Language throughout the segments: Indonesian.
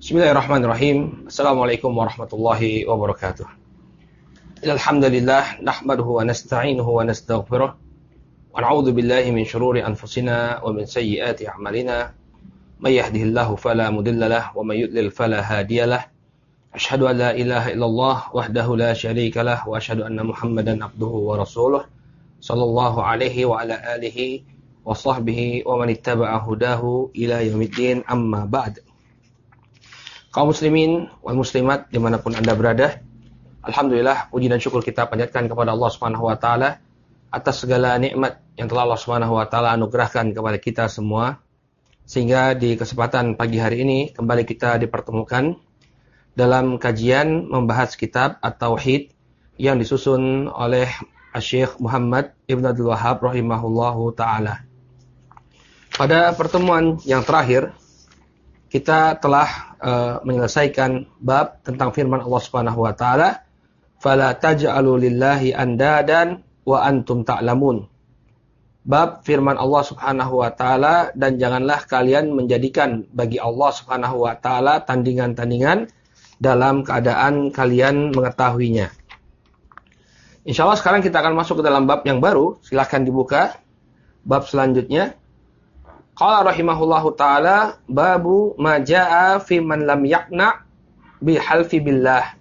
Bismillahirrahmanirrahim. Assalamualaikum warahmatullahi wabarakatuh. Alhamdulillah nahmaduhu wa nasta'inuhu wa nastaghfiruh wa na'udzu billahi min shururi anfusina wa min sayyiati a'malina. May yahdihillahu fala mudilla lahu wa may yudlil fala hadiyalah. Asyhadu an la ilaha illallah wahdahu la syarika lah wa asyhadu anna Muhammadan abduhu wa rasuluh sallallahu alaihi wa ala alihi wa sahbihi wa man ittaba'a hudahu ila yaumiddin, amma ba'd. Kaum muslimin wal muslimat dimanapun Anda berada, alhamdulillah puji dan syukur kita panjatkan kepada Allah Subhanahu wa taala atas segala nikmat yang telah Allah Subhanahu wa taala anugerahkan kepada kita semua, sehingga di kesempatan pagi hari ini kembali kita dipertemukan dalam kajian membahas kitab At-Tauhid yang disusun oleh Syekh Muhammad Ibn Abdul Wahhab rahimahullahu taala. Pada pertemuan yang terakhir kita telah menyelesaikan bab tentang firman Allah Subhanahu wa taala, "Fala taj'alu lillahi andadan wa antum ta'lamun." Bab firman Allah Subhanahu wa taala, dan janganlah kalian menjadikan bagi Allah Subhanahu wa taala tandingan-tandingan dalam keadaan kalian mengetahuinya. Insyaallah sekarang kita akan masuk ke dalam bab yang baru. Silakan dibuka bab selanjutnya. Qala rahimahullahu ta'ala, babu ma jaa fi man lam yaqna bi halfi billah.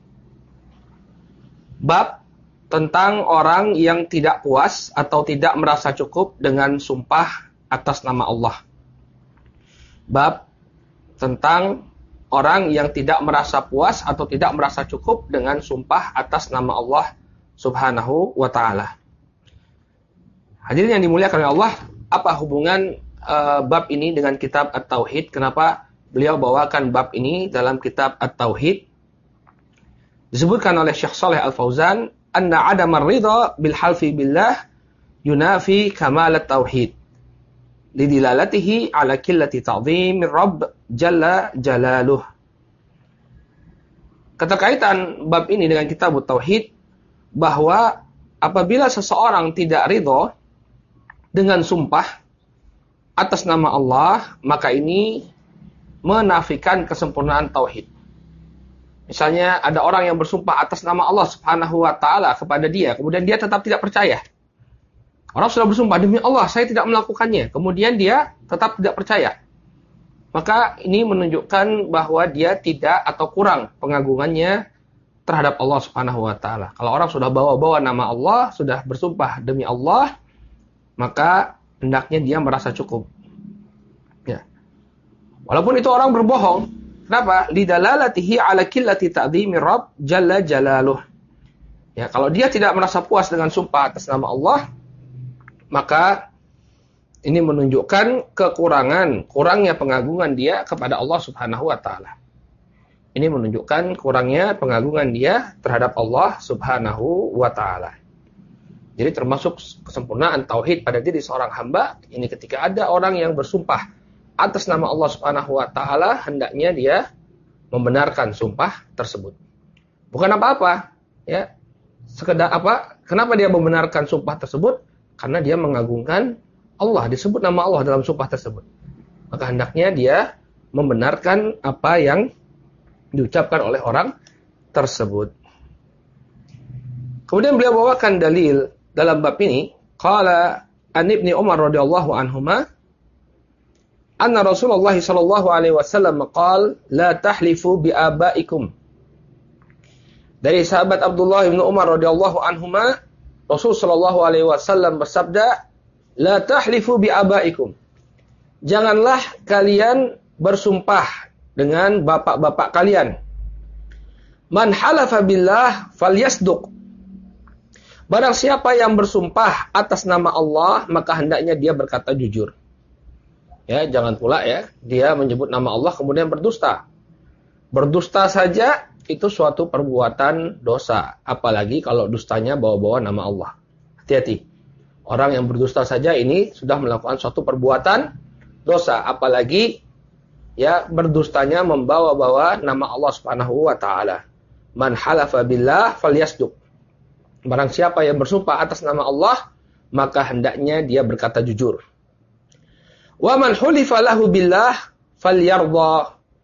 Bab tentang orang yang tidak puas atau tidak merasa cukup dengan sumpah atas nama Allah. Bab tentang orang yang tidak merasa puas atau tidak merasa cukup dengan sumpah atas nama Allah Subhanahu wa ta'ala. Hadirin yang dimuliakan oleh Allah, apa hubungan bab ini dengan kitab At-Tauhid? Kenapa beliau bawakan bab ini dalam kitab At-Tauhid? Disebutkan oleh Syekh Shalih Al-Fauzan, anna adamar ridha bil halfi billah yunafi kamal at-tauhid lidilalatihi ala qillati ta'dhimir rabb jalla jalaluh. Keterkaitan bab ini dengan kitab At-Tauhid, bahwa apabila seseorang tidak ridha dengan sumpah atas nama Allah, maka ini menafikan kesempurnaan tauhid. Misalnya ada orang yang bersumpah atas nama Allah Subhanahu wa taala kepada dia, kemudian dia tetap tidak percaya. Orang sudah bersumpah, demi Allah saya tidak melakukannya, kemudian dia tetap tidak percaya. Maka ini menunjukkan bahwa dia tidak atau kurang pengagungannya terhadap Allah Subhanahu wa taala. Kalau orang sudah bawa-bawa nama Allah, sudah bersumpah demi Allah, maka hendaknya dia merasa cukup. Ya. Walaupun itu orang berbohong. Kenapa? Lidalalatihi ala qillati ta'dhimir rabb jalla jalaluh. Ya, kalau dia tidak merasa puas dengan sumpah atas nama Allah, maka ini menunjukkan kurangnya pengagungan dia kepada Allah Subhanahu wa taala. Ini menunjukkan kurangnya pengagungan dia terhadap Allah Subhanahu wa taala. Jadi termasuk kesempurnaan tauhid pada diri seorang hamba ini ketika ada orang yang bersumpah atas nama Allah Subhanahu wa taala, hendaknya dia membenarkan sumpah tersebut. Bukan apa-apa, ya. Sekedar apa? Kenapa dia membenarkan sumpah tersebut? Karena dia mengagungkan Allah, disebut nama Allah dalam sumpah tersebut. Maka hendaknya dia membenarkan apa yang diucapkan oleh orang tersebut. Kemudian beliau bawakan dalil dalam bab ini, qala an Ibnu Umar radhiyallahu anhuma anna Rasulullah sallallahu alaihi wasallam qala la tahlifu bi abaikum. Dari sahabat Abdullah bin Umar radhiyallahu anhuma, Rasul sallallahu alaihi wasallam bersabda, la tahlifu bi abaikum. Janganlah kalian bersumpah dengan bapak-bapak kalian. Man halafa billah falyasduq. Barang siapa yang bersumpah atas nama Allah, maka hendaknya dia berkata jujur. Ya, jangan pula ya, dia menyebut nama Allah kemudian berdusta. Berdusta saja itu suatu perbuatan dosa, apalagi kalau dustanya bawa-bawa nama Allah. Hati-hati. Orang yang berdusta saja ini sudah melakukan suatu perbuatan dosa, apalagi ya berdustanya membawa-bawa nama Allah Subhanahu wa taala. Man halafa billah falyasduq. Barang siapa yang bersumpah atas nama Allah, maka hendaknya dia berkata jujur. Wa man hulifa lahu billah falyardha.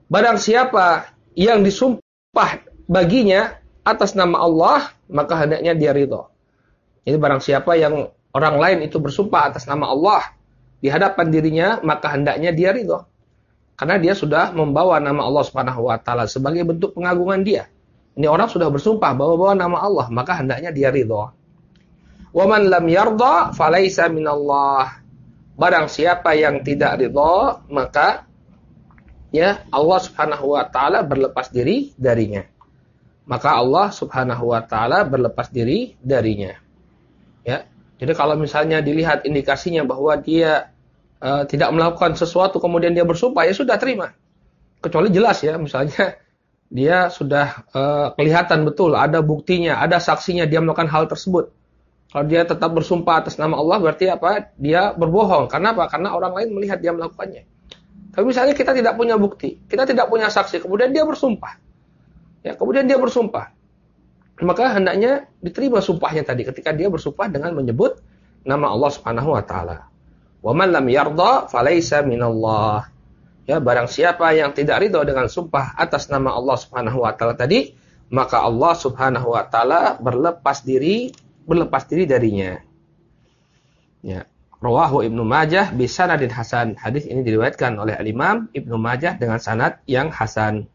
Barang siapa yang disumpah baginya atas nama Allah, maka hendaknya dia ridho. Jadi barang siapa yang orang lain itu bersumpah atas nama Allah di hadapan dirinya, maka hendaknya dia ridho. Karena dia sudah membawa nama Allah Subhanahu wa taala sebagai bentuk pengagungan dia. Ini orang sudah bersumpah bawa-bawa nama Allah, maka hendaknya dia ridho. Wa man lam yarda falaisa minallah. Barang siapa yang tidak ridho, maka ya Allah Subhanahu wa taala berlepas diri darinya. Maka Allah Subhanahu wa taala berlepas diri darinya. Ya. Jadi kalau misalnya dilihat indikasinya bahwa dia tidak melakukan sesuatu kemudian dia bersumpah, ya sudah terima. Kecuali jelas ya, misalnya dia sudah kelihatan betul ada buktinya, ada saksinya dia melakukan hal tersebut. Kalau dia tetap bersumpah atas nama Allah, berarti apa? Dia berbohong. Karena apa? Karena orang lain melihat dia melakukannya. Tapi misalnya kita tidak punya bukti, kita tidak punya saksi, kemudian dia bersumpah. Ya, kemudian dia bersumpah. Maka hendaknya diterima sumpahnya tadi ketika dia bersumpah dengan menyebut nama Allah Subhanahu wa taala. Wa man lam yarda falaisa minallah. Ya, barang siapa yang tidak ridho dengan sumpah atas nama Allah Subhanahu wa taala tadi, maka Allah Subhanahu wa taala berlepas diri darinya. Ya. Rawahu Ibnu Majah bi sanadin hasan. Hadis ini diriwayatkan oleh Al-Imam Ibnu Majah dengan sanad yang hasan.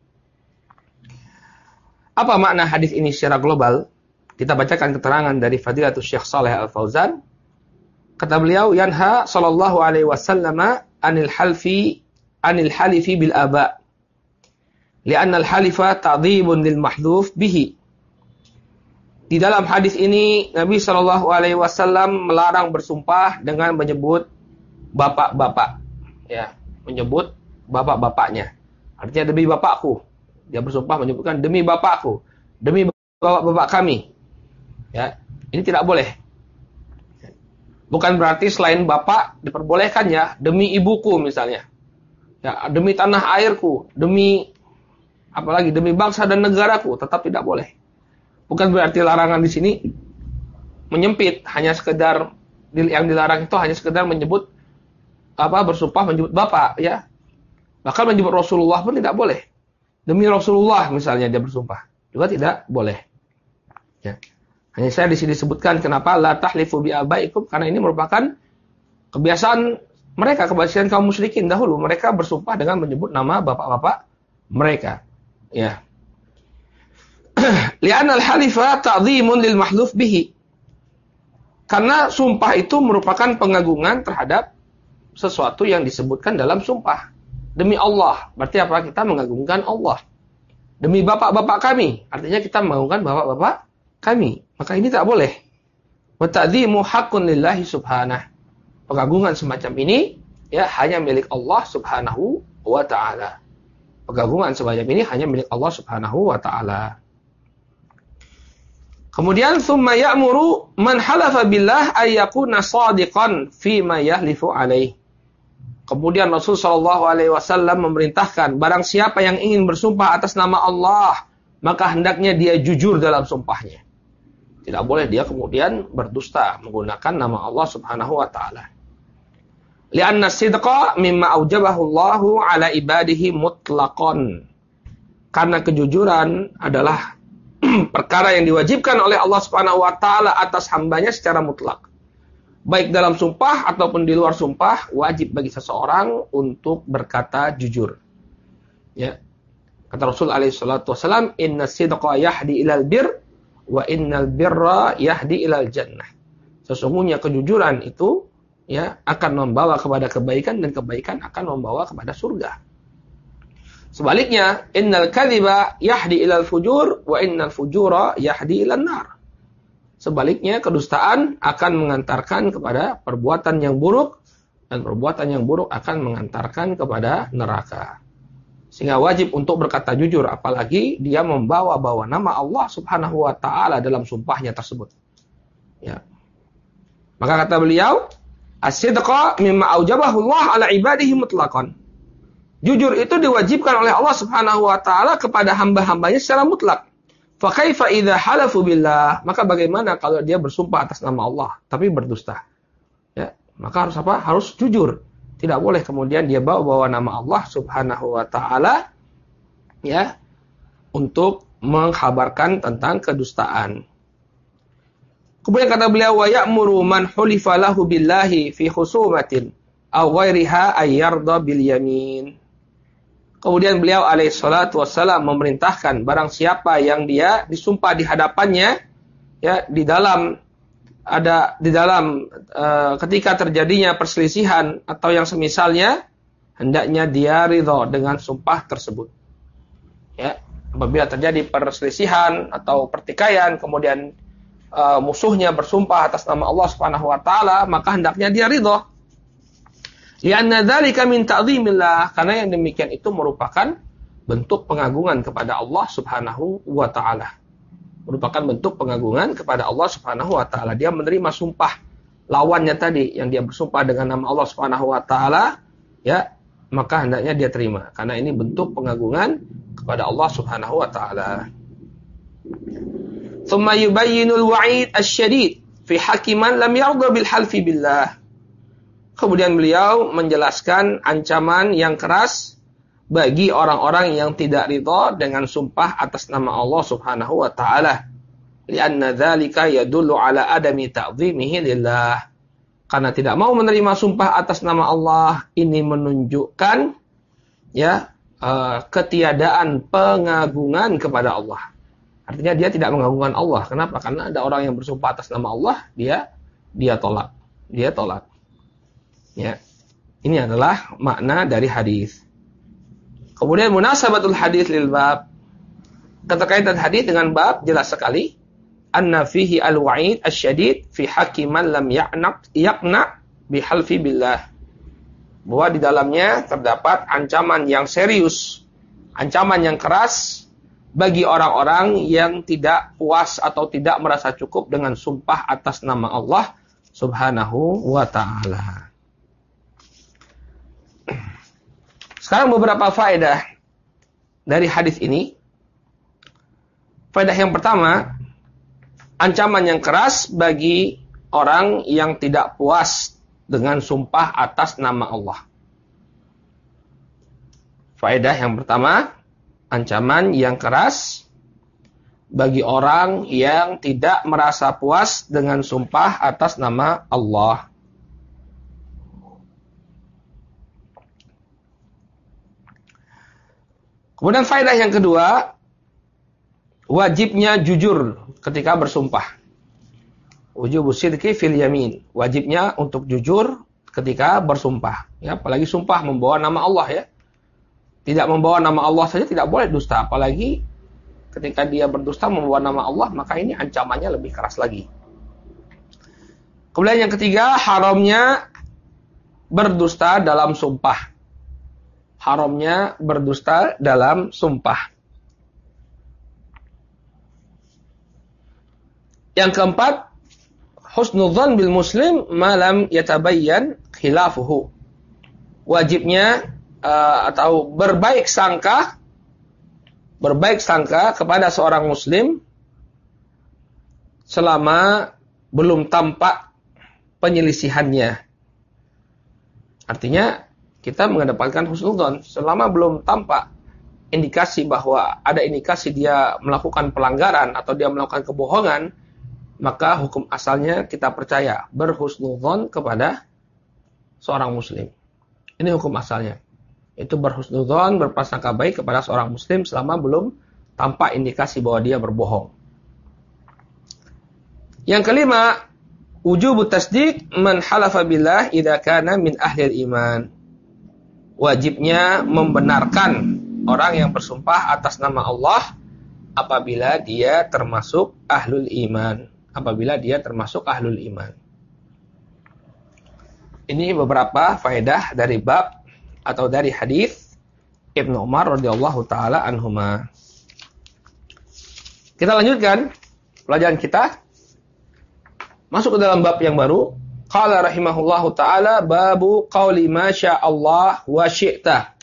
Apa makna hadis ini secara global? Kita bacakan keterangan dari Fadilatul Syekh Shalih Al-Fauzan. Kata beliau, yanha sallallahu alaihi wasallam anil halifi bil aba. Li'anna al-halifa ta'dhibun lil mahdhuf bihi. Di dalam hadis ini Nabi Shallallahu alaihi wasallam melarang bersumpah dengan menyebut bapak-bapak. Ya, menyebut bapak-bapaknya. Artinya demi bapakku. Dia bersumpah menyebutkan demi bapakku, demi bapak-bapak kami. Ya, ini tidak boleh. Bukan berarti selain bapak diperbolehkan ya, demi ibuku misalnya. Ya, demi tanah airku, demi apalagi demi bangsa dan negaraku, tetap tidak boleh. Bukan berarti larangan di sini menyempit, hanya sekedar yang dilarang itu hanya sekedar menyebut bersumpah menyebut bapak ya. Bahkan menyebut Rasulullah pun tidak boleh. Demi Rasulullah misalnya dia bersumpah, juga tidak boleh. Ya. Hanya saya di sini disebutkan kenapa la tahlifu bi abaikum, karena ini merupakan kebiasaan mereka, kebiasaan kaum musyrikin dahulu. Mereka bersumpah dengan menyebut nama bapak-bapak mereka. Ya. Li'anna al-halifa ta'dhimun lil mahdhuf bihi. Karena sumpah itu merupakan pengagungan terhadap sesuatu yang disebutkan dalam sumpah. Demi Allah, berarti apa? Kita mengagungkan Allah. Demi bapak-bapak kami, artinya kita mengagungkan bapak-bapak kami. Maka ini tak boleh. Wa ta'dhimu haqqun lillahi subhanahu. Pengagungan semacam ini ya hanya milik Allah Subhanahu wa taala. Pengagungan semacam ini hanya milik Allah Subhanahu wa taala. Kemudian summa ya'muru man halafa billah ay yakuna shadiqan fi ma yahlifu alaih. Kemudian Rasul sallallahu alaihi wasallam memerintahkan barang siapa yang ingin bersumpah atas nama Allah, maka hendaknya dia jujur dalam sumpahnya. Tidak boleh dia kemudian berdusta menggunakan nama Allah Subhanahu wa taala. Li'anna sidqa mimma aujabahu Allahu ala ibadihi mutlaqan. Karena kejujuran adalah perkara yang diwajibkan oleh Allah Subhanahu wa taala atas hambanya secara mutlak. Baik dalam sumpah ataupun di luar sumpah, wajib bagi seseorang untuk berkata jujur. Ya. Kata Rasul alaihi salatu wasallam, "Inna sidqa yahdi ilal bir wa innal birra yahdi ilal jannah." Sesungguhnya kejujuran itu ya akan membawa kepada kebaikan dan kebaikan akan membawa kepada surga. Sebaliknya, innal kadhiba yahdi ilal fujur wa innal fujura yahdi ilan nar. Sebaliknya, kedustaan akan mengantarkan kepada perbuatan yang buruk dan perbuatan yang buruk akan mengantarkan kepada neraka. Sehingga wajib untuk berkata jujur, apalagi dia membawa-bawa nama Allah Subhanahu wa taala dalam sumpahnya tersebut. Ya. Maka kata beliau, as-sidqa mimma aujabahu Allah ala ibadihi mutlaqan. Jujur itu diwajibkan oleh Allah Subhanahu wa taala kepada hamba-hambanya secara mutlak. Fa kaifa idza halafu billah? Maka bagaimana kalau dia bersumpah atas nama Allah tapi berdusta? Ya, maka harus apa? Harus jujur. Tidak boleh kemudian dia bawa-bawa nama Allah Subhanahu wa taala ya, untuk menghabarkan tentang kedustaan. Kemudian kata beliau, wa ya'muru man hulifa lahu billahi fi khusumatin aw ghairiha ayyarda bil yamin. Kemudian beliau alaihi salatu wassalam memerintahkan barang siapa yang dia disumpah di hadapannya, ya, di dalam ketika terjadinya perselisihan atau yang semisalnya, hendaknya dia ridho dengan sumpah tersebut. Ya, apabila terjadi perselisihan atau pertikaian, kemudian musuhnya bersumpah atas nama Allah Subhanahu wa taala, maka hendaknya dia ridho. Lianna dzalika min ta'zimillah, karena yang demikian itu merupakan bentuk pengagungan kepada Allah Subhanahu wa taala. Merupakan bentuk pengagungan kepada Allah Subhanahu wa taala. Dia menerima sumpah lawannya tadi yang dia bersumpah dengan nama Allah Subhanahu wa taala, ya, maka hendaknya dia terima karena ini bentuk pengagungan kepada Allah Subhanahu wa taala. Tsumma yubayyinul wa'id asy-syadid fi hakiman lam yarda bil halfi billah. Kemudian beliau menjelaskan ancaman yang keras bagi orang-orang yang tidak ridha dengan sumpah atas nama Allah Subhanahu wa taala. Lianna dzalika yadullu ala adami ta'dhimihi lillah. Karena tidak mau menerima sumpah atas nama Allah ini menunjukkan, ya, ketiadaan pengagungan kepada Allah. Artinya dia tidak mengagungkan Allah. Kenapa? Karena ada orang yang bersumpah atas nama Allah, dia tolak. Dia tolak. Ya. Ini adalah makna dari hadis. Kemudian munasabatul hadis lil bab. Keterkaitan hadis dengan bab jelas sekali. Anna fihi al-wa'id asy-syadid fi haqqi man lam yaqna bi halfi billah. Bahwa di dalamnya terdapat ancaman yang serius, ancaman yang keras bagi orang-orang yang tidak puas atau tidak merasa cukup dengan sumpah atas nama Allah Subhanahu wa taala. Sekarang beberapa faedah dari hadis ini. Faedah yang pertama, ancaman yang keras bagi orang yang tidak puas dengan sumpah atas nama Allah. Faedah yang pertama, ancaman yang keras bagi orang yang tidak merasa puas dengan sumpah atas nama Allah. Kemudian faedah yang kedua, wajibnya jujur ketika bersumpah. Wujubus sidqi fil yamin. Wajibnya untuk jujur ketika bersumpah. Ya, apalagi sumpah membawa nama Allah, ya. Tidak membawa nama Allah saja tidak boleh dusta. Apalagi ketika dia berdusta membawa nama Allah, maka ini ancamannya lebih keras lagi. Kemudian yang ketiga, haramnya berdusta dalam sumpah. Haramnya berdusta dalam sumpah. Yang keempat, husnudzan bil muslim malam yatabayyan khilafuhu. Wajibnya atau berbaik sangka kepada seorang muslim selama belum tampak penyelisihannya. Artinya kita mengedepankan husnudzan selama belum tampak indikasi bahwa ada indikasi dia melakukan pelanggaran atau dia melakukan kebohongan, maka hukum asalnya kita percaya berhusnudzan kepada seorang muslim. Ini hukum asalnya. Itu berhusnudzan, berprasangka baik kepada seorang muslim selama belum tampak indikasi bahwa dia berbohong. Yang kelima, wujubut tasdiq man halafa billah idza kana min ahlil iman. Wajibnya membenarkan orang yang bersumpah atas nama Allah apabila dia termasuk ahlul iman. Apabila dia termasuk ahlul iman. Ini beberapa faedah dari bab atau dari hadis Ibnu Umar radhiyallahu taala anhuma. Kita lanjutkan pelajaran kita. Masuk ke dalam bab yang baru. Qala rahimahullahu ta'ala babu qawli ma sya'allah wa syi'ta.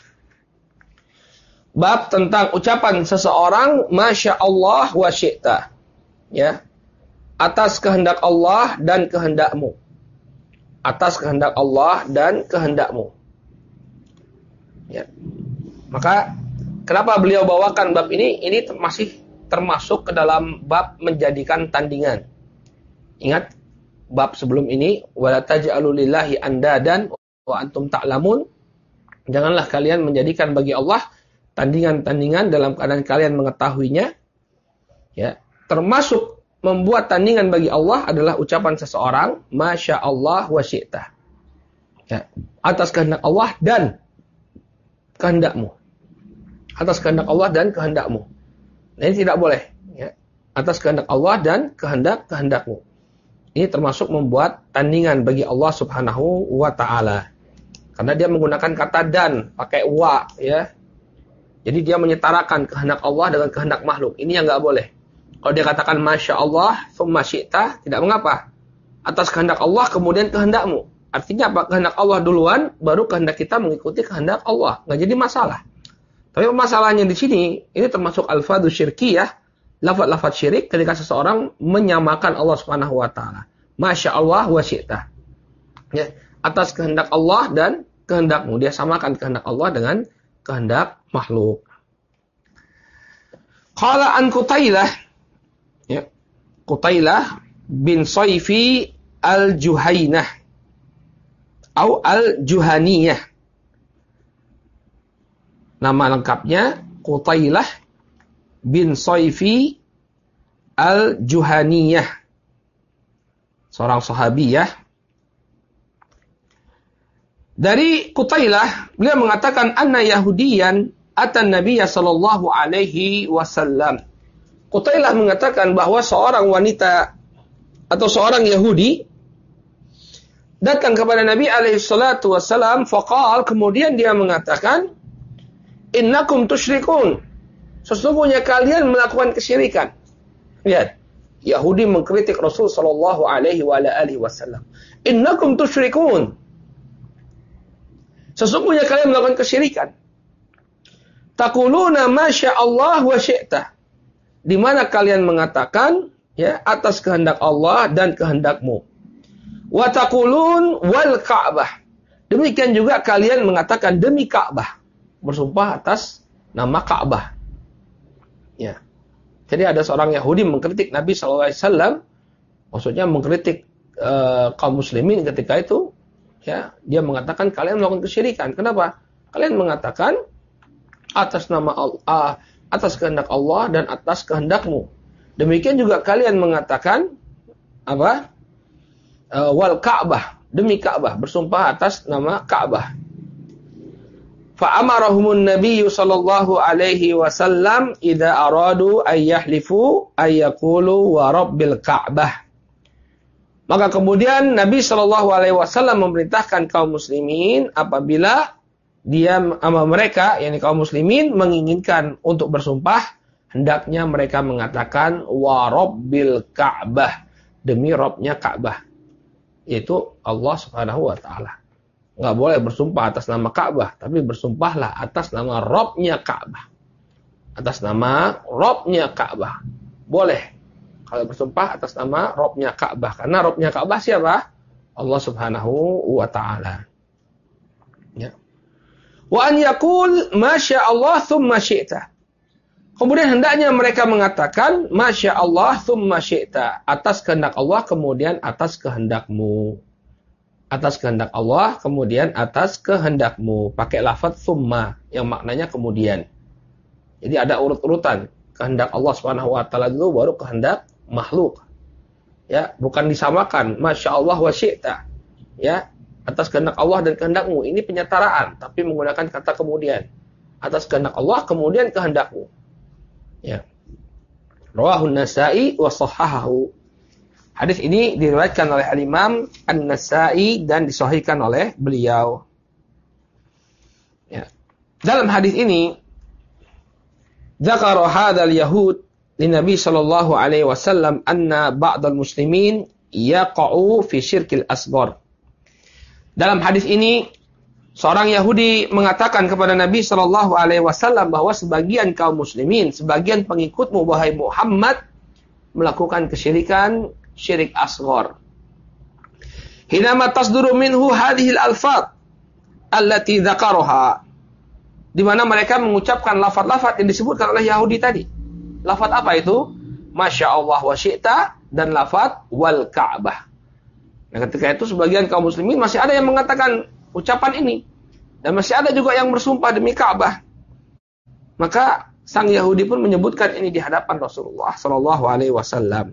Bab tentang ucapan seseorang ma sya'allah wa syi'ta. Ya. Atas kehendak Allah dan kehendakmu. Atas kehendak Allah dan kehendakmu. Ya. Maka Kenapa beliau bawakan bab ini? Ini masih termasuk ke dalam bab menjadikan tandingan. Ingat bab sebelum ini, wala taj'alu lillahi andadan wa antum ta'lamun. Janganlah kalian menjadikan bagi Allah tandingan-tandingan dalam keadaan kalian mengetahuinya. Ya, termasuk membuat tandingan bagi Allah adalah ucapan seseorang, Masya Allah wa syi'tah. Ya, atas kehendak Allah dan kehendakmu. Atas kehendak Allah dan kehendakmu. Nah, ini tidak boleh. Ya. Atas kehendak Allah dan kehendakmu. Ini termasuk membuat tandingan bagi Allah Subhanahu wa ta'ala. Karena dia menggunakan kata dan, pakai wa. Ya. Jadi dia menyetarakan kehendak Allah dengan kehendak makhluk. Ini yang nggak boleh. Kalau dia katakan Masya Allah, thumma syi'tah, tidak mengapa. Atas kehendak Allah, kemudian kehendakmu. Artinya apa? Kehendak Allah duluan, baru kehendak kita mengikuti kehendak Allah. Nggak jadi masalah. Tapi masalahnya di sini, ini termasuk al-fadhu syirkiyah, lafaz-lafaz syirik ketika seseorang menyamakan Allah Subhanahu wa taala. Masya Allah wa syi'tah. Ya, atas kehendak Allah dan kehendakmu. Dia samakan kehendak Allah dengan kehendak makhluk. Qala an Qutailah, ya, Qutailah bin Sayfi al-Juhainah atau al-Juhaniyah. Nama lengkapnya Qutailah bin Sayfi al-Juhaniyah. Seorang sahabiyah. Dari Qutailah, beliau mengatakan anna Yahudiyan atan Nabiya sallallahu alaihi wasallam. Qutailah mengatakan bahwa seorang wanita atau seorang Yahudi datang kepada Nabi alaihi salatu wasallam, faqal, kemudian dia mengatakan, innakum tusyrikun. Sesungguhnya kalian melakukan kesyirikan. Lihat, Yahudi mengkritik Rasul sallallahu alaihi wasallam. Innakum tusyrikun. Sesungguhnya kalian melakukan kesyirikan. Taquluna masya Allah wa syi'tah. Di mana kalian mengatakan ya atas kehendak Allah dan kehendakmu. Wa taqulun wal Ka'bah. Demikian juga kalian mengatakan demi Ka'bah. Bersumpah atas nama Ka'bah. Ya. Jadi ada seorang Yahudi mengkritik Nabi SAW. Maksudnya mengkritik kaum muslimin ketika itu. Ya, dia mengatakan kalian melakukan kesyirikan. Kenapa? Kalian mengatakan atas nama Allah, atas kehendak Allah dan atas kehendakmu. Demikian juga kalian mengatakan apa? Wal Ka'bah, demi Ka'bah, bersumpah atas nama Ka'bah. Fa'amarahumun nabiyyu sallallahu alaihi wasallam idza aradu ay yahlifu ay yaqulu wa rabbil Ka'bah. Maka kemudian Nabi Shallallahu Alaihi Wasallam memerintahkan kaum muslimin apabila dia sama mereka, yakni kaum muslimin menginginkan untuk bersumpah, hendaknya mereka mengatakan wa rabbil Ka'bah, demi Rabbnya Ka'bah, yaitu Allah Subhanahu Wa Taala. Nggak boleh bersumpah atas nama Ka'bah, tapi bersumpahlah atas nama Rabbnya Ka'bah, atas nama Rabbnya Ka'bah. Boleh. Kalau bersumpah atas nama Rabbnya Ka'bah. Karena Rabbnya Ka'bah siapa? Allah Subhanahu wa Ta'ala. Ya. Wa an yaqul masya Allah thumma syi'ta. Kemudian hendaknya mereka mengatakan masya Allah thumma syi'ta. Atas kehendak Allah kemudian atas kehendakmu. Atas kehendak Allah kemudian atas kehendakmu. Pakai lafaz thumma yang maknanya kemudian. Jadi ada urut-urutan. Kehendak Allah Subhanahu wa Ta'ala dulu baru kehendak makhluk. Ya, bukan disamakan masya Allah wa syi'ta. Ya, atas kehendak Allah dan kehendakmu. Ini penyetaraan, tapi menggunakan kata kemudian. Atas kehendak Allah kemudian kehendakmu. Ya. Rawahun Nasa'i wa sahhahahu. Hadis ini diriwayatkan oleh Al-Imam An-Nasa'i dan disahihkan oleh beliau. Ya. Dalam hadis ini dzakara hadzal yahud Nabi sallallahu alaihi wasallam anna ba'dal muslimin yaqa'u fi syirkil asghar. Dalam hadis ini seorang Yahudi mengatakan kepada Nabi sallallahu alaihi wasallam bahwa sebagian kaum muslimin, sebagian pengikutmu wahai Muhammad melakukan kesyirikan, syirik asghar. Hinama tasduru minhu hadhil alfaz allati dzakaraha. di mana mereka mengucapkan lafaz-lafaz yang disebutkan oleh Yahudi tadi. Lafaz apa itu? Masya Allah wa syi'ta dan lafaz wal Ka'bah. Nah, ketika itu sebagian kaum muslimin masih ada yang mengatakan ucapan ini dan masih ada juga yang bersumpah demi Ka'bah. Maka sang Yahudi pun menyebutkan ini di hadapan Rasulullah sallallahu alaihi wasallam.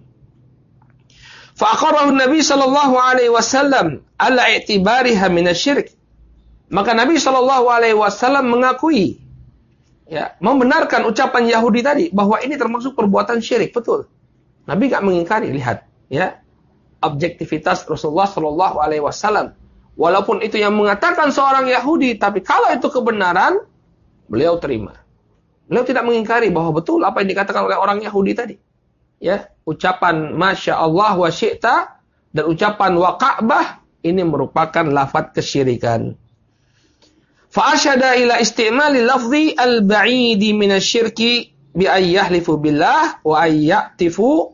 Fa'aqarrahu Nabi sallallahu alaihi wasallam ala i'tibariha minasyirik. Maka Nabi sallallahu alaihi wasallam mengakui, ya, membenarkan ucapan Yahudi tadi bahwa ini termasuk perbuatan syirik, betul. Nabi enggak mengingkari, lihat, ya. Objektivitas Rasulullah sallallahu alaihi wasallam. Walaupun itu yang mengatakan seorang Yahudi, tapi kalau itu kebenaran, beliau terima. Beliau tidak mengingkari bahwa betul apa yang dikatakan oleh orang Yahudi tadi. Ya, ucapan Masya Allah wa syi'ta dan ucapan wa Ka'bah ini merupakan lafaz kesyirikan. Fa asyada ila istimali lafzi al-ba'idi minasyirki bi ay yahlifu billah wa ay ya'tifu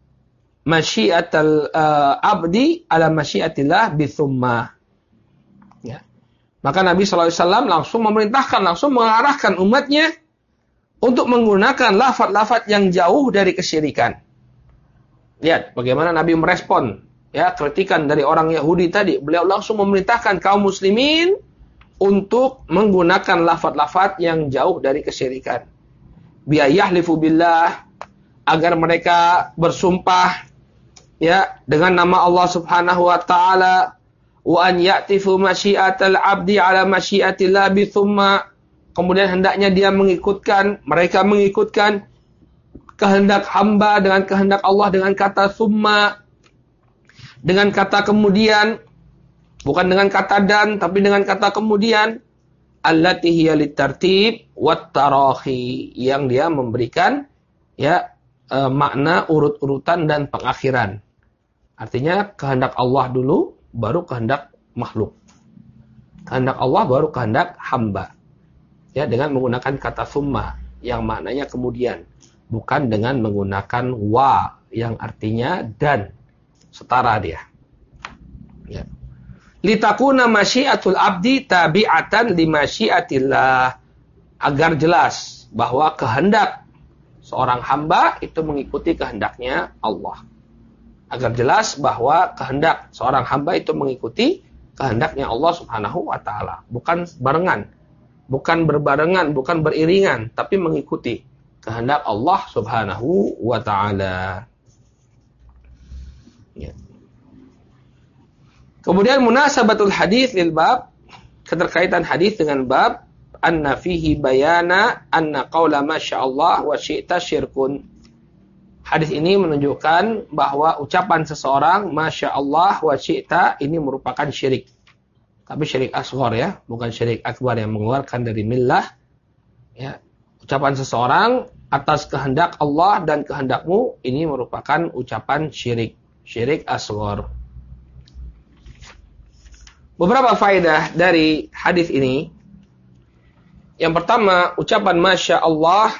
masyiatal abdi ala masyiatillah bi thumma. Ya. Maka Nabi sallallahu alaihi wasallam langsung memerintahkan, langsung mengarahkan umatnya untuk menggunakan lafaz-lafaz yang jauh dari kesyirikan. Lihat bagaimana Nabi merespon, ya, kritikan dari orang Yahudi tadi. Beliau langsung memerintahkan kaum muslimin untuk menggunakan lafaz-lafaz yang jauh dari kesyirikan. Bi yahlifu billah, agar mereka bersumpah, ya, dengan nama Allah Subhanahu wa taala, wa an ya'tifu masyiatal abdi ala masyiatillah bi thumma. Kemudian hendaknya dia mereka mengikutkan kehendak hamba dengan kehendak Allah dengan kata summa, dengan kata kemudian, bukan dengan kata dan, tapi dengan kata kemudian, allati hiya litartib wat tarahi, yang dia memberikan, ya, makna urut-urutan dan pengakhiran. Artinya kehendak Allah dulu, baru kehendak makhluk. Kehendak Allah baru kehendak hamba. Ya, dengan menggunakan kata summa yang maknanya kemudian, bukan dengan menggunakan wa yang artinya dan, setara dia. Ya. Litakuna masyiatul abdi tabi'atan li masyiatillah, agar jelas bahwa kehendak seorang hamba itu mengikuti kehendaknya Allah. Agar jelas bahwa kehendak seorang hamba itu mengikuti kehendaknya Allah Subhanahu wa taala, bukan barengan. Bukan berbarengan, bukan beriringan, tapi mengikuti kehendak Allah Subhanahu wa ta'ala. Ya. Kemudian munasabatul hadis lil bab, keterkaitan hadis dengan bab, anna fihi bayana anna qaula masyaallah wa syi'ta syirkun. Hadis ini menunjukkan bahwa ucapan seseorang masyaallah wa syi'ta ini merupakan syirik. Tapi syirik asghar, ya, bukan syirik akbar yang mengeluarkan dari millah. Ya, ucapan seseorang atas kehendak Allah dan kehendakmu ini merupakan ucapan syirik asghar. Beberapa faedah dari hadis ini. Yang pertama, ucapan Masya Allah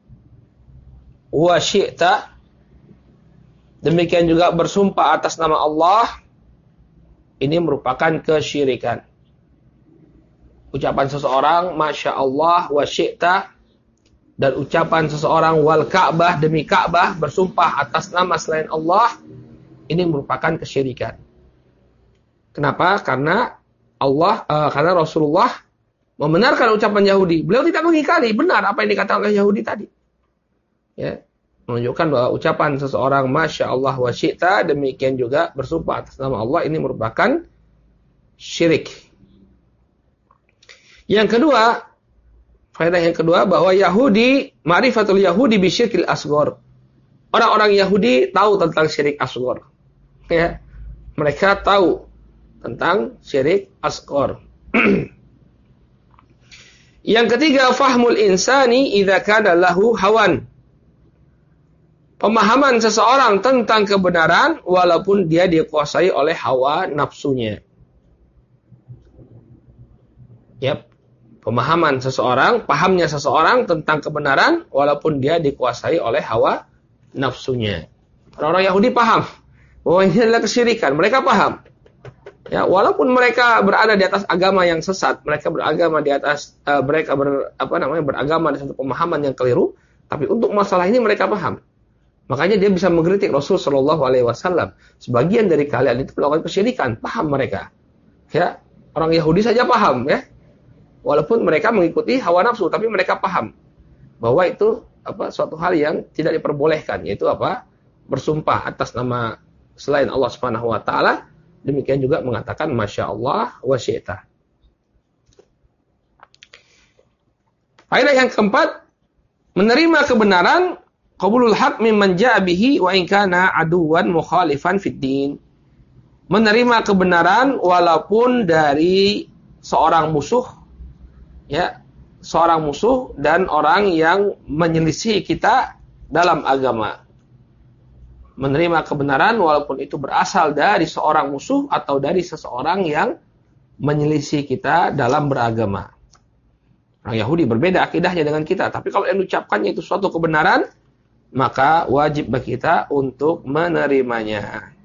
wa syi'ta, demikian juga bersumpah atas nama Allah, ini merupakan kesyirikan. Ucapan seseorang Masya Allah wa syi'ta, dan ucapan seseorang wal Ka'bah, demi Ka'bah, bersumpah atas nama selain Allah, ini merupakan kesyirikan. Kenapa? Karena Rasulullah membenarkan ucapan Yahudi. Beliau tidak mengingkari, benar apa yang dikatakan oleh Yahudi tadi. Ya, menunjukkan bahwa ucapan seseorang Masya Allah wa syi'ta, demikian juga bersumpah atas nama Allah, ini merupakan syirik. Yang kedua, faedah yang kedua, bahwa Yahudi, ma'rifatul Yahudi bisyirkil asghar. Orang-orang Yahudi tahu tentang syirik asghar. Ya, mereka tahu tentang syirik asghar. Yang ketiga, fahmul insani idza kana lahu hawan. Pemahaman seseorang tentang kebenaran walaupun dia dikuasai oleh hawa nafsunya. Yap. Pemahaman seseorang, pahamnya seseorang tentang kebenaran walaupun dia dikuasai oleh hawa nafsunya. Orang-orang Yahudi paham bahwa ini adalah kesyirikan. Mereka paham. Ya, walaupun mereka berada di atas agama yang sesat, mereka beragama di atas beragama di satu pemahaman yang keliru, tapi untuk masalah ini mereka paham. Makanya dia bisa mengkritik Rasul Shallallahu Alaihi Wasallam. Sebagian dari kalian itu melakukan kesyirikan, paham mereka. Ya, orang Yahudi saja paham, ya. Walaupun mereka mengikuti hawa nafsu, tapi mereka paham bahwa itu suatu hal yang tidak diperbolehkan, yaitu bersumpah atas nama selain Allah Subhanahu Wa Taala. Demikian juga mengatakan Masya Allah wa syi'ta. Faedah yang keempat, menerima kebenaran, qabulul haq mimman ja'a bihi wa in kana aduwan mukhalifan fid din. Menerima kebenaran walaupun dari seorang musuh, ya, seorang musuh dan orang yang menyelisih kita dalam agama. Menerima kebenaran walaupun itu berasal dari seorang musuh atau dari seseorang yang menyelisih kita dalam beragama. Orang Yahudi berbeda akidahnya dengan kita, tapi kalau yang diucapkannya itu suatu kebenaran, maka wajib bagi kita untuk menerimanya.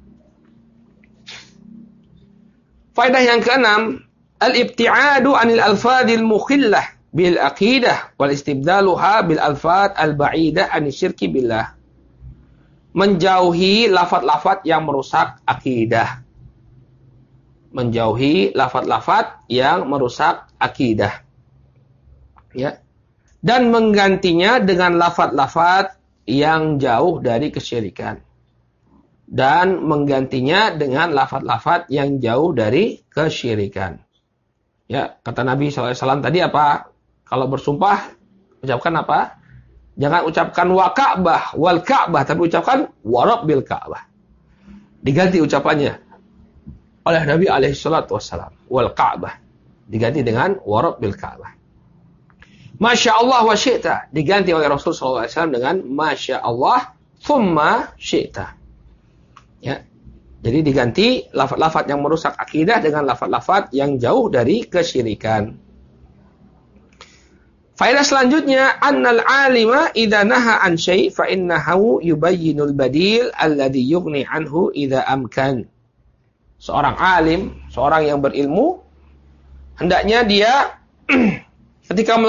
Faedah yang keenam, al-ibti'adu 'anil alfadil mukhillah bil aqidah wal istibdaluha bil alfad al-ba'idah 'anil syirki billah. Menjauhi lafaz-lafaz yang merusak akidah. Menjauhi lafaz-lafaz yang merusak akidah. Ya. Dan menggantinya dengan lafaz-lafaz yang jauh dari kesyirikan. Dan menggantinya dengan lafaz-lafaz yang jauh dari kesyirikan. Ya, kata Nabi SAW tadi apa? Kalau bersumpah, ucapkan apa? Jangan ucapkan wa Ka'bah, wal Ka'bah, tapi ucapkan wa Rabbil Ka'bah. Diganti ucapannya oleh Nabi SAW. Wal Ka'bah. Diganti dengan wa Rabbil Ka'bah. Masya Allah wa syi'ta. Diganti oleh Rasul SAW dengan Masya Allah thumma syi'ta. Ya. Jadi diganti lafaz-lafaz yang merusak akidah dengan lafaz-lafaz yang jauh dari kesyirikan. Faedah selanjutnya, annal alima idza naha an syai' fa innahu yubayyinul badil alladhi yughni anhu idza amkan. Seorang alim, seorang yang berilmu, hendaknya dia ketika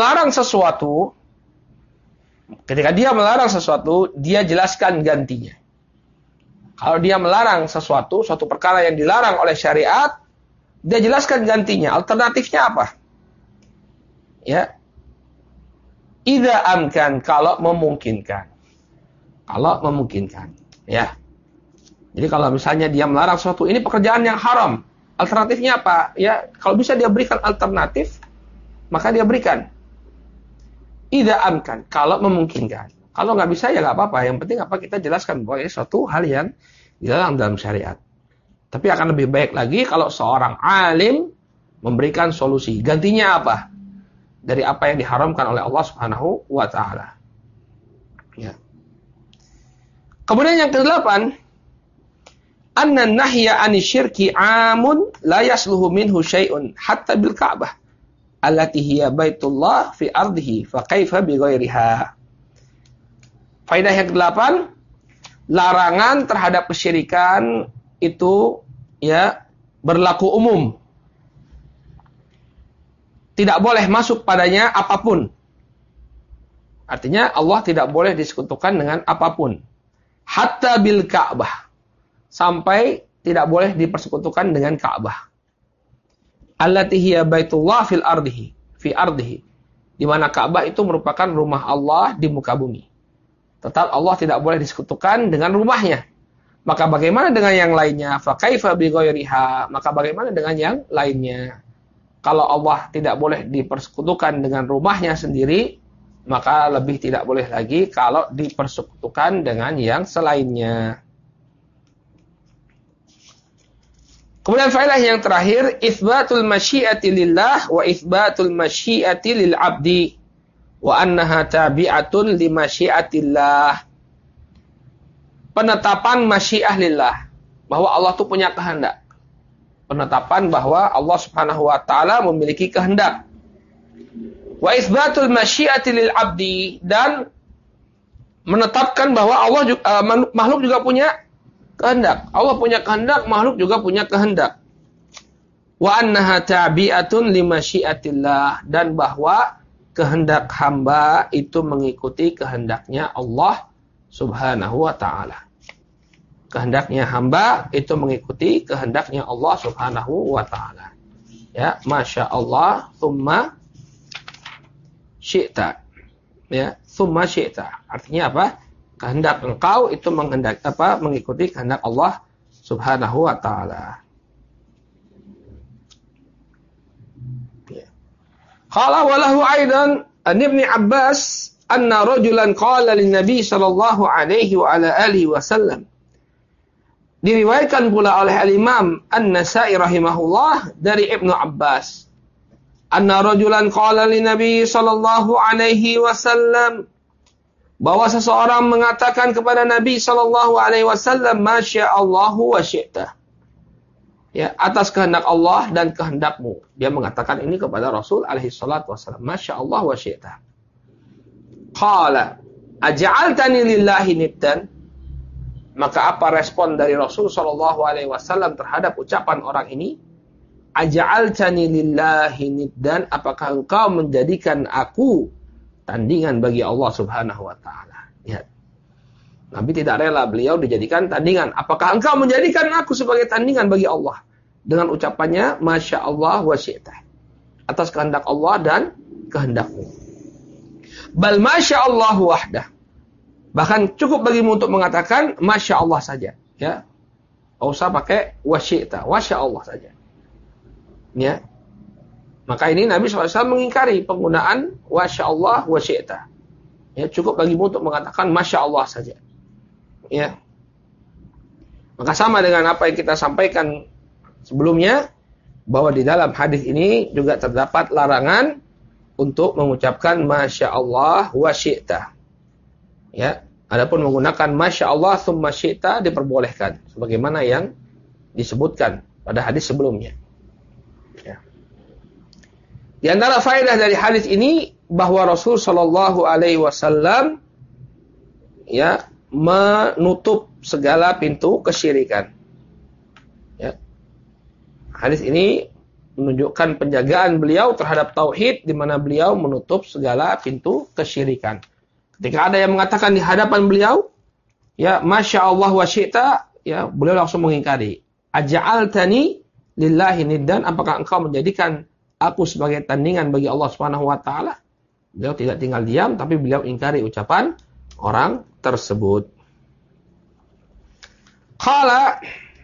dia melarang sesuatu, dia jelaskan gantinya. Kalau dia melarang sesuatu, suatu perkara yang dilarang oleh syariat, dia jelaskan gantinya. Alternatifnya apa? Ya. Idza amkan, kalau memungkinkan. Kalau memungkinkan, ya. Jadi kalau misalnya dia melarang sesuatu, ini pekerjaan yang haram. Alternatifnya apa? Ya, kalau bisa dia berikan alternatif, maka dia berikan. Idza amkan, kalau memungkinkan. Kalau nggak bisa ya nggak apa-apa. Yang penting kita jelaskan bahwa ini suatu hal yang dilarang dalam syariat. Tapi akan lebih baik lagi kalau seorang alim memberikan solusi. Gantinya apa? Dari apa yang diharamkan oleh Allah Subhanahu wa taala. Ya. Kemudian yang ke-8, anna nahya 'anil syirki 'amun la yasluhu minhu syai'un hatta bil Ka'bah allati hiya baitullah fi ardihi fa kaifa bi ghairiha. Faedah yang ke-8, larangan terhadap kesyirikan itu ya berlaku umum. Tidak boleh masuk padanya apapun. Artinya Allah tidak boleh disekutukan dengan apapun. Hatta bil Ka'bah. Sampai tidak boleh dipersekutukan dengan Ka'bah. Allati hiya baitullah fi ardihi. Di mana Ka'bah itu merupakan rumah Allah di muka bumi. Tetap Allah tidak boleh disekutukan dengan rumahnya. Maka bagaimana dengan yang lainnya? Fa kaifa bi ghairiha? Maka bagaimana dengan yang lainnya? Kalau Allah tidak boleh dipersekutukan dengan rumahnya sendiri, maka lebih tidak boleh lagi kalau dipersekutukan dengan yang selainnya. Kemudian faedah yang terakhir, itsbatul masyiati lillah wa itsbatul masyiati lil abdi wa annaha tabi'atun li masyiatillah. Penetapan masyiah lillah, bahwa Allah itu punya kehendak. Penetapan bahwa Allah Subhanahu wa taala memiliki kehendak. Wa itsbatul masyiati lil abdi, dan menetapkan bahwa Allah makhluk juga punya kehendak. Allah punya kehendak, makhluk juga punya kehendak. wa annaha tabi'atun limasyiatillah, dan bahwa kehendak hamba itu mengikuti kehendaknya Allah Subhanahu wa ta'ala. Kehendaknya hamba itu mengikuti kehendaknya Allah Subhanahu wa ta'ala. Ya, masya Allah, thumma syi'ta. Ya, thumma syi'ta. Artinya apa? Kehendak engkau itu mengikuti kehendak Allah Subhanahu wa ta'ala. Ya. Qala walahu aidan an Ibnu Abbas anna rajulan qala lin Nabi sallallahu alaihi wa ala alihi wasallam. Diriwayatkan pula oleh Al-Imam An-Nasa'i rahimahullah dari Ibnu Abbas. Anna rajulan qala lin Nabi sallallahu alaihi wasallam, bahwa seseorang mengatakan kepada Nabi sallallahu alaihi wasallam, masya Allahu wa syi'ta. Ya, atas kehendak Allah dan kehendakmu. Dia mengatakan ini kepada Rasul alaihi salatu wasallam, masya Allah wa syi'ta. Qala aj'altani lillahi niddan. Maka apa respon dari Rasul sallallahu alaihi wasallam terhadap ucapan orang ini? Aj'altani lillahi niddan, apakah engkau menjadikan aku tandingan bagi Allah Subhanahu wa taala? Lihat. Nabi tidak rela beliau dijadikan tandingan. Apakah engkau menjadikan aku sebagai tandingan bagi Allah? Dengan ucapannya masya Allah wa syi'ta. Atas kehendak Allah dan kehendakmu. Bal masya Allah wahdah. Bahkan cukup bagimu untuk mengatakan masya Allah saja, ya. Enggak usah pakai wa syi'ta, masya Allah saja. Ya. Maka ini Nabi SAW mengingkari penggunaan masya Allah wa syi'ta. Ya, cukup bagimu untuk mengatakan masya Allah saja. Ya. Maka sama dengan apa yang kita sampaikan sebelumnya, bahwa di dalam hadis ini juga terdapat larangan untuk mengucapkan masya Allah wa syi'ta. Ya, adapun menggunakan masya Allah tsumma syi'ta diperbolehkan sebagaimana yang disebutkan pada hadis sebelumnya. Ya. Di antara faedah dari hadis ini bahwa Rasul sallallahu alaihi wasallam ya menutup segala pintu kesyirikan. Ya. Hadis ini menunjukkan penjagaan beliau terhadap tauhid, di mana beliau menutup segala pintu kesyirikan. Ketika ada yang mengatakan di hadapan beliau, ya masya Allah wa syi'ta, ya beliau langsung mengingkari. Aja'altani lillahi niddan, apakah engkau menjadikan aku sebagai tandingan bagi Allah Subhanahu wa taala? Beliau tidak tinggal diam, tapi beliau ingkari ucapan orang tersebut. Qala,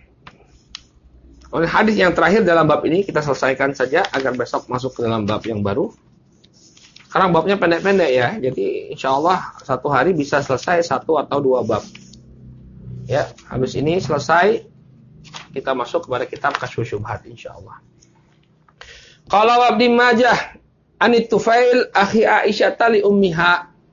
oleh hadis yang terakhir dalam bab ini kita selesaikan saja agar besok masuk ke dalam bab yang baru. Sekarang babnya pendek-pendek ya, jadi insya Allah satu hari bisa selesai 1 atau 2 bab. Ya, habis ini selesai kita masuk kepada kitab Kasyfus Syubhat insya Allah. Qala Ibnu Majah anit Tufail akhi Aisyah li ummiha.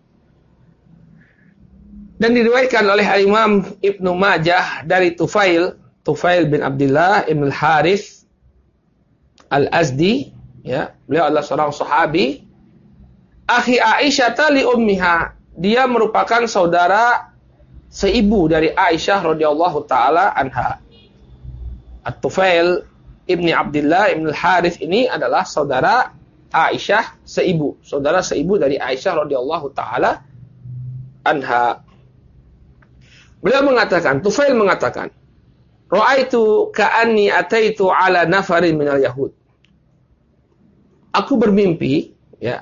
Dan diriwayatkan oleh Imam Ibnu Majah dari Tufail bin Abdullah Ibn al-Harith al-Azdi, ya, beliau adalah seorang sahabi. Akhi Aisyah li ummiha, dia merupakan saudara seibu dari Aisyah radhiyallahu taala anha. At-Tufail ibni Abdullah ibn al-Harith ini adalah saudara Aisyah seibu, saudara seibu dari Aisyah radhiyallahu taala anha. Beliau mengatakan, Tufail mengatakan, ra'aitu ka'anni ataitu ala nafarin minal yahud. Aku bermimpi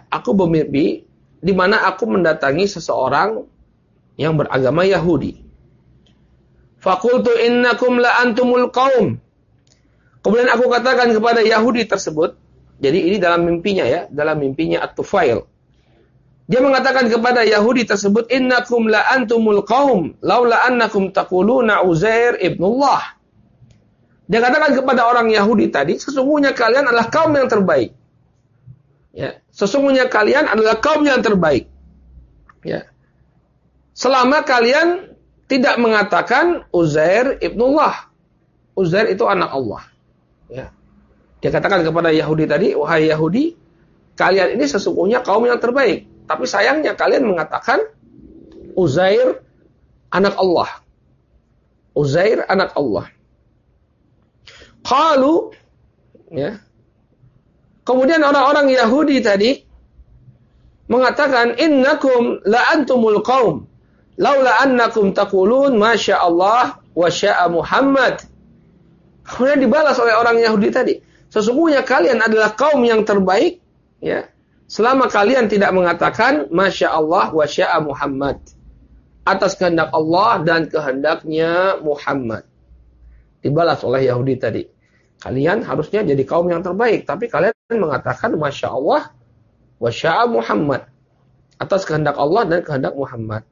di mana aku mendatangi seseorang yang beragama Yahudi. Faqultu innakum la antumul qaum. Kemudian aku katakan kepada Yahudi tersebut, jadi ini dalam mimpinya ya, dalam mimpinya At-Tufail. Dia mengatakan kepada Yahudi tersebut, innakum la antumul qaum laula annakum taquluna Uzair ibnullah. Dia katakan kepada orang Yahudi tadi, sesungguhnya kalian adalah kaum yang terbaik. Ya, sesungguhnya kalian adalah kaum yang terbaik. Ya. Selama kalian tidak mengatakan Uzair ibnullah. Uzair itu anak Allah. Ya. Dia katakan kepada Yahudi tadi, wahai Yahudi, kalian ini sesungguhnya kaum yang terbaik. Tapi sayangnya kalian mengatakan Uzair anak Allah. Uzair anak Allah. Qalu, Ya. Kemudian orang-orang Yahudi tadi mengatakan innakum la antumul qaum laula annakum taqulun masya Allah wa syaa Muhammad. Kemudian dibalas oleh orang Yahudi tadi, sesungguhnya kalian adalah kaum yang terbaik, ya, selama kalian tidak mengatakan masya Allah wa syaa Muhammad, atas kehendak Allah dan kehendaknya Muhammad. Dibalas oleh Yahudi tadi, kalian harusnya jadi kaum yang terbaik, tapi kalian mengatakan masya Allah wa syaa Muhammad, atas kehendak Allah dan kehendak Muhammad.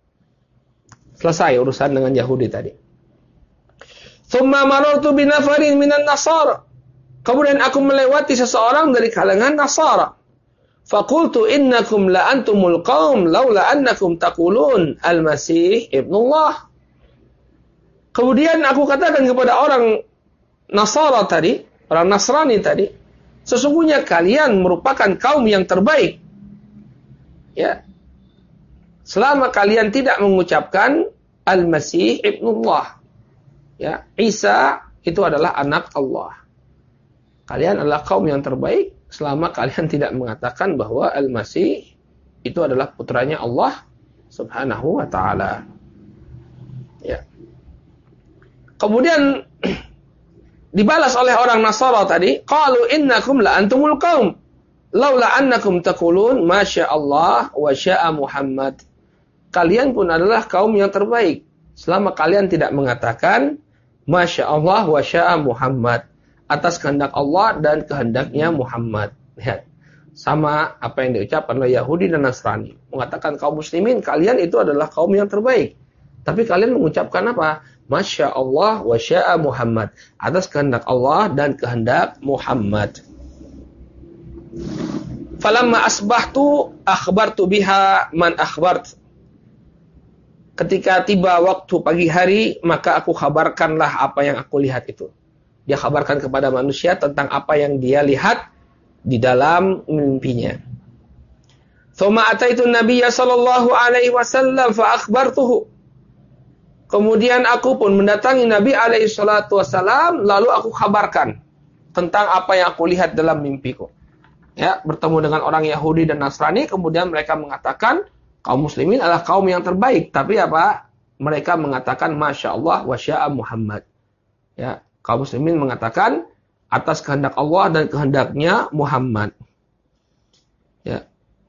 Selesai urusan dengan Yahudi tadi. Tsumma marartu binafarin minan Nasara. Kemudian aku melewati seseorang dari kalangan Nasara. Faqultu innakum la antumul qaum laula annakum taqulun al-Masih ibnullah. Kemudian aku katakan kepada orang Nasara tadi, orang Nasrani tadi, sesungguhnya kalian merupakan kaum yang terbaik. Ya. Selama kalian tidak mengucapkan al-Masih ibnullah. Ya, Isa itu adalah anak Allah. Kalian adalah kaum yang terbaik selama kalian tidak mengatakan bahwa Al-Masih itu adalah putranya Allah Subhanahu wa taala. Ya. Kemudian dibalas oleh orang Nasara tadi, qalu innakum la antumul qaum laula annakum taqulun masya Allah wa syaa Muhammad. Kalian pun adalah kaum yang terbaik selama kalian tidak mengatakan masya Allah wa syaa Muhammad, atas kehendak Allah dan kehendaknya Muhammad. Lihat, sama apa yang diucapkan oleh Yahudi dan Nasrani. Mengatakan kaum muslimin, kalian itu adalah kaum yang terbaik. Tapi kalian mengucapkan apa? Masya Allah wa syaa Muhammad, atas kehendak Allah dan kehendak Muhammad. Falamma asbahtu akhbartu biha man akhbart. Ketika tiba waktu pagi hari, maka aku kabarkanlah apa yang aku lihat itu. Dia kabarkan kepada manusia tentang apa yang dia lihat di dalam mimpinya. Tsumma ataitu Nabiyya sallallahu alaihi wasallam fa akhbartuhu. Kemudian aku pun mendatangi Nabi alaihi salatu wasallam, lalu aku kabarkan tentang apa yang aku lihat dalam mimpiku. Ya, bertemu dengan orang Yahudi dan Nasrani, kemudian mereka mengatakan kaum muslimin adalah kaum yang terbaik, tapi apa? Mereka mengatakan masya Allah wa syaa Muhammad. Ya, kaum muslimin mengatakan atas kehendak Allah dan kehendaknya Muhammad. Ya.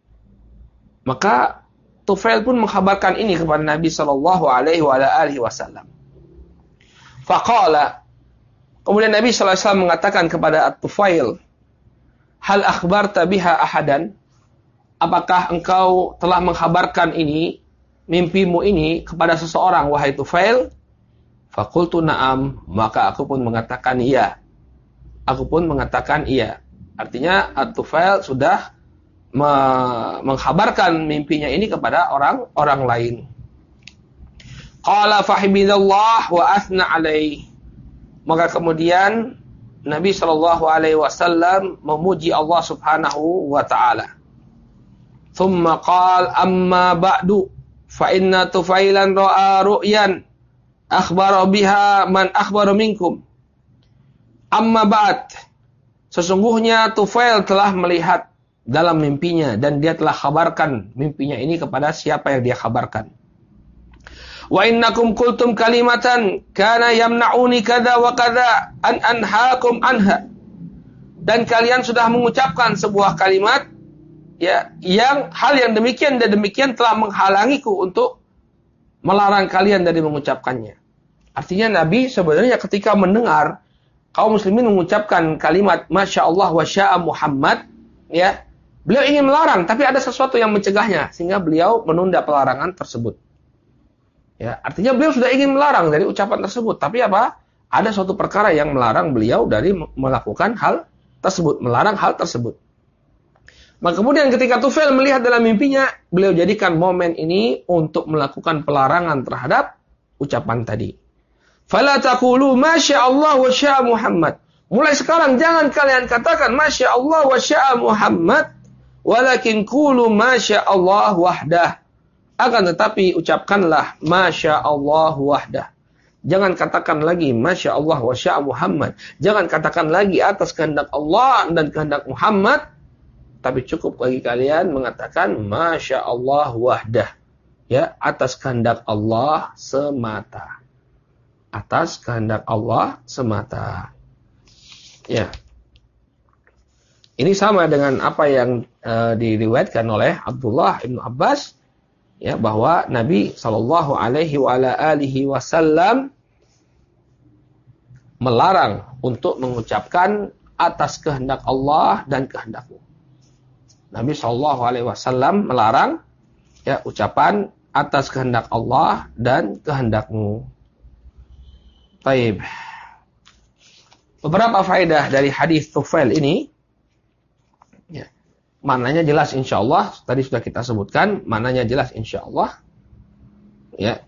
Maka Tufail pun mengkhabarkan ini kepada Nabi sallallahu alaihi wasallam. Faqala, kemudian Nabi sallallahu alaihi wasallam mengatakan kepada At-Tufail, hal akhbarta biha ahadan? Apakah engkau telah mengkhabarkan ini, mimpimu ini kepada seseorang, wahai Tufail? Faqultu na'am, maka aku pun mengatakan iya. Aku pun mengatakan iya. Artinya At-Tufail sudah mengkhabarkan mimpinya ini kepada orang lain. Qala fahimidallah wa athna alaih. Maka kemudian Nabi sallallahu alaihi wasallam memuji Allah Subhanahu wa taala. Thumma qala amma ba'du fa inna Tufailan ra'a ru'yan akhbara biha man akhbara minkum. Amma ba'd, sesungguhnya Tufail telah melihat dalam mimpinya dan dia telah kabarkan mimpinya ini kepada siapa yang dia kabarkan. Wa innakum qultum kalimatan kana yamna'uni kadza wa kadza an anhaakum anha. Dan kalian sudah mengucapkan sebuah kalimat, ya, yang hal yang demikian dan demikian telah menghalangiku untuk melarang kalian dari mengucapkannya. Artinya Nabi sebenarnya ketika mendengar kaum muslimin mengucapkan kalimat masya Allah wa syaa Muhammad, ya, beliau ingin melarang, tapi ada sesuatu yang mencegahnya sehingga beliau menunda pelarangan tersebut. Ya, artinya beliau sudah ingin melarang dari ucapan tersebut, tapi apa? Ada suatu perkara yang melarang beliau dari melakukan hal tersebut, melarang hal tersebut. Maka kemudian ketika Tufail melihat dalam mimpinya, beliau jadikan momen ini untuk melakukan pelarangan terhadap ucapan tadi. Fala taqulu masya Allah wa syaa Muhammad. Mulai sekarang jangan kalian katakan masya Allah wa syaa Muhammad, walakin qulu masya Allah wahdah. Akan tetapi ucapkanlah masya Allah wahdah. Jangan katakan lagi Masya Allah wa sya'a Muhammad. Jangan katakan lagi atas kehendak Allah dan kehendak Muhammad. Tapi cukup bagi kalian mengatakan Masya Allah wahdah. Ya, atas kehendak Allah semata. Atas kehendak Allah semata. Ya. Ini sama dengan apa yang diriwayatkan oleh Abdullah bin Abbas, ya, bahwa Nabi sallallahu alaihi wasallam melarang untuk mengucapkan atas kehendak Allah dan kehendakmu. Nabi sallallahu alaihi wasallam melarang, ya, ucapan atas kehendak Allah dan kehendakmu. Baik. Beberapa faedah dari hadis Tufail ini, ya, maknanya jelas insyaallah. Tadi sudah kita sebutkan, maknanya jelas insyaallah. Ya.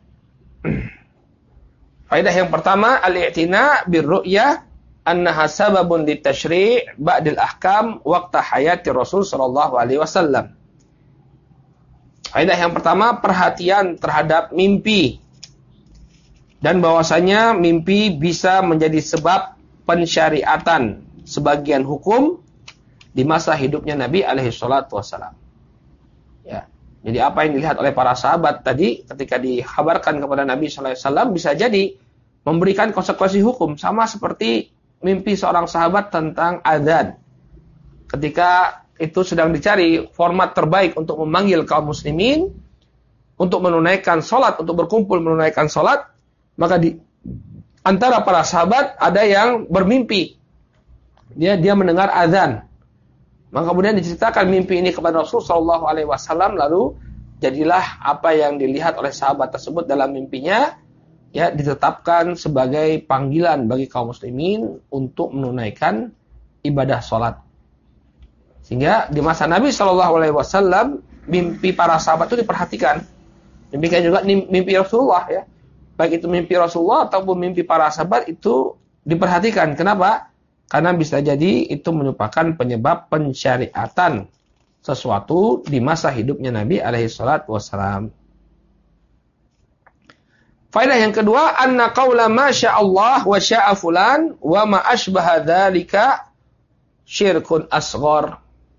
Faedah yang pertama, al-i'tina bir-ru'yah annaha sababun litashri' ba'dil ahkam waqta hayati Rasul sallallahu alaihi wasallam. Faedah yang pertama, perhatian terhadap mimpi. Dan bahwasanya mimpi bisa menjadi sebab pensyariatan sebagian hukum di masa hidupnya Nabi alaihi salatu wasallam. Ya. Jadi apa yang dilihat oleh para sahabat tadi ketika dikhabarkan kepada Nabi sallallahu alaihi wasallam bisa jadi memberikan konsekuensi hukum, sama seperti mimpi seorang sahabat tentang azan. Ketika itu sedang dicari format terbaik untuk memanggil kaum muslimin untuk menunaikan salat, untuk berkumpul menunaikan salat, maka di antara para sahabat ada yang bermimpi. Dia mendengar azan. Maka kemudian diceritakan mimpi ini kepada Rasul sallallahu alaihi wasallam, lalu jadilah apa yang dilihat oleh sahabat tersebut dalam mimpinya, ya, ditetapkan sebagai panggilan bagi kaum muslimin untuk menunaikan ibadah salat. Sehingga di masa Nabi sallallahu alaihi wasallam mimpi para sahabat itu diperhatikan. Demikian juga mimpi Rasulullah, ya. Baik itu mimpi Rasulullah ataupun mimpi para sahabat itu diperhatikan. Kenapa? Karena bisa jadi itu merupakan penyebab pensyariatan sesuatu di masa hidupnya Nabi alaihi salatu wassalam. Faedah yang kedua, anna qaula ma sya'allah wa sya'a fulan wa ma asbaha dzalika syirkun asghar.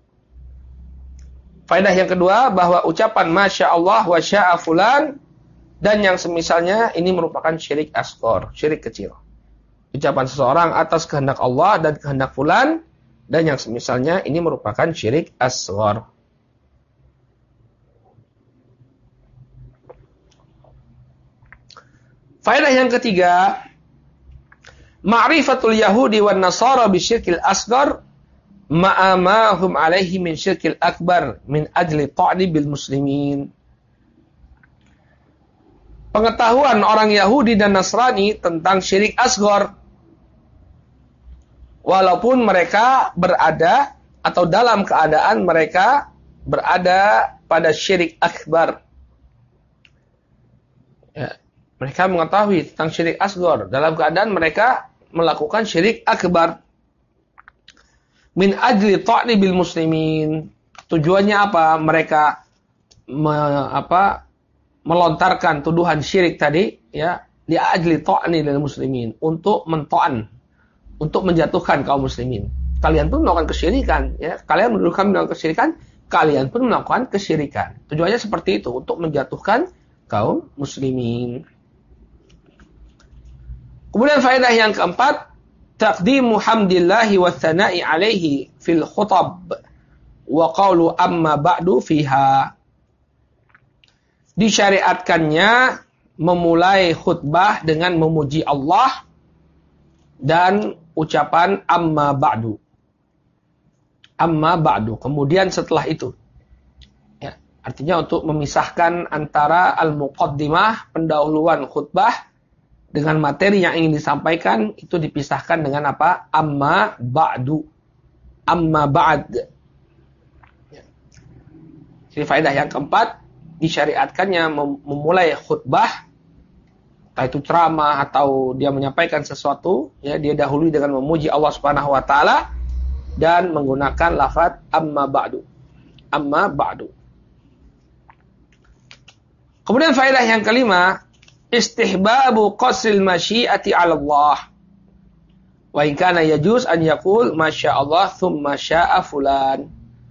Faedah yang kedua, bahwa ucapan masya Allah wa sya'a fulan dan yang semisalnya ini merupakan syirik asghar, syirik kecil. Ucapan seseorang atas kehendak Allah dan kehendak fulan dan yang semisalnya ini merupakan syirik asghar. Faedah yang ketiga, ma'rifatul Yahudi wan Nasara bisyirkil asghar ma'amahum alaihi min syirkil akbar min ajli ta'ni bil muslimin. Pengetahuan orang Yahudi dan Nasrani tentang syirik asghar, walaupun mereka berada atau dalam keadaan mereka berada pada syirik akbar. Ya, mereka mengetahui tentang syirik asghar dalam keadaan mereka melakukan syirik akbar. Min ajli ta'ni bil muslimin. Tujuannya apa? Mereka melontarkan tuduhan syirik tadi, ya, li ajli ta'ni lil muslimin, untuk mento'an, untuk menjatuhkan kaum muslimin. Kalian pun melakukan kesyirikan, ya. Kalian menuduhkan melakukan kesyirikan, kalian pun melakukan kesyirikan. Tujuannya seperti itu, untuk menjatuhkan kaum muslimin. Kemudian faedah yang keempat, taqdimu hamdillahi wa tsana'i alaihi fil khutab wa qawlu amma ba'du fiha. Disyariatkannya memulai khutbah dengan memuji Allah dan ucapan amma ba'du. Amma ba'du. Kemudian setelah itu. Ya, artinya untuk memisahkan antara al-muqaddimah, pendahuluan khutbah, dengan materi yang ingin disampaikan, itu dipisahkan dengan apa? Amma ba'du. Amma ba'd. Ya. Jadi faedah yang keempat, disyariatkannya memulai khutbah, entah itu ceramah atau dia menyampaikan sesuatu, ya, dia dahului dengan memuji Allah Subhanahu wa taala dan menggunakan lafaz amma ba'du. Amma ba'du. Kemudian faedah yang kelima, istihbabu qasril masyiati 'ala Allah. Wa in kana yajuz an yaqul masyaallah tsumma syaa fulan.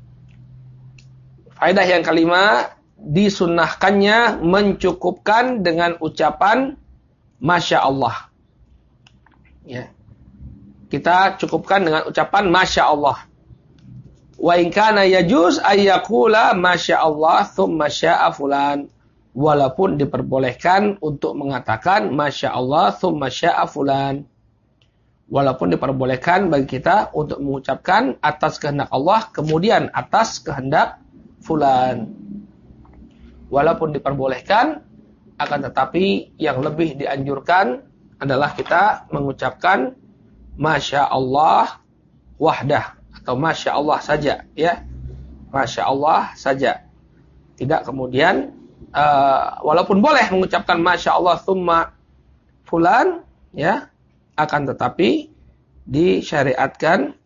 Faedah yang kelima, disunnahkannya mencukupkan dengan ucapan Masya Allah. Ya. Kita cukupkan dengan ucapan Masya Allah. Wa in kana yajuz ayyakula Masya Allah thumma sya'a fulan. Walaupun diperbolehkan untuk mengatakan Masya Allah thumma sya'a fulan. Walaupun diperbolehkan bagi kita untuk mengucapkan atas kehendak Allah kemudian atas kehendak fulan. Walaupun diperbolehkan, akan tetapi yang lebih dianjurkan adalah kita mengucapkan Masya Allah wahdah atau Masya Allah saja, ya, Masya Allah saja. Tidak kemudian, walaupun boleh mengucapkan Masya Allah thumma fulan, ya, akan tetapi disyariatkan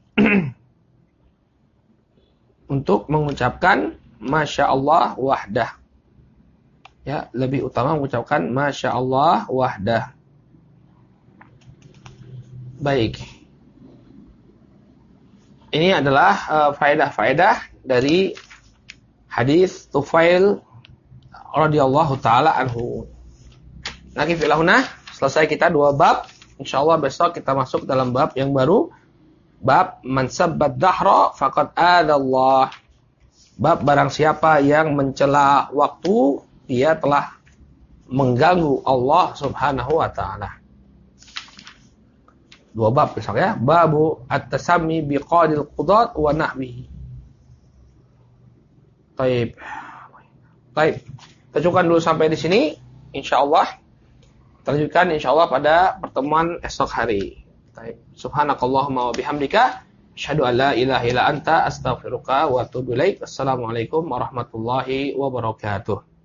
untuk mengucapkan Masya Allah wahdah. Ya, lebih utama mengucapkan Masya Allah wahdah. Baik. Ini adalah faedah-faedah dari hadis Tufail radhiyallahu taala anhu. Nakif ilahuna, selesai kita 2 bab. Insyaallah besok kita masuk dalam bab yang baru. Bab man sabbat dahra faqad adallah. Bab barang siapa yang mencela waktu, dia telah mengganggu Allah Subhanahu wa taala. 2 bab besok, ya. Babu at-tasammi biqadil qudat wa nahwihi. Baik. Kita cukupkan dulu sampai di sini. Insyaallah kita lanjutkan insyaallah pada pertemuan esok hari. Baik. Subhanakallahumma wa bihamdika asyhadu an la ilaha illa anta astaghfiruka wa atubu ilaik. Assalamualaikum warahmatullahi wabarakatuh.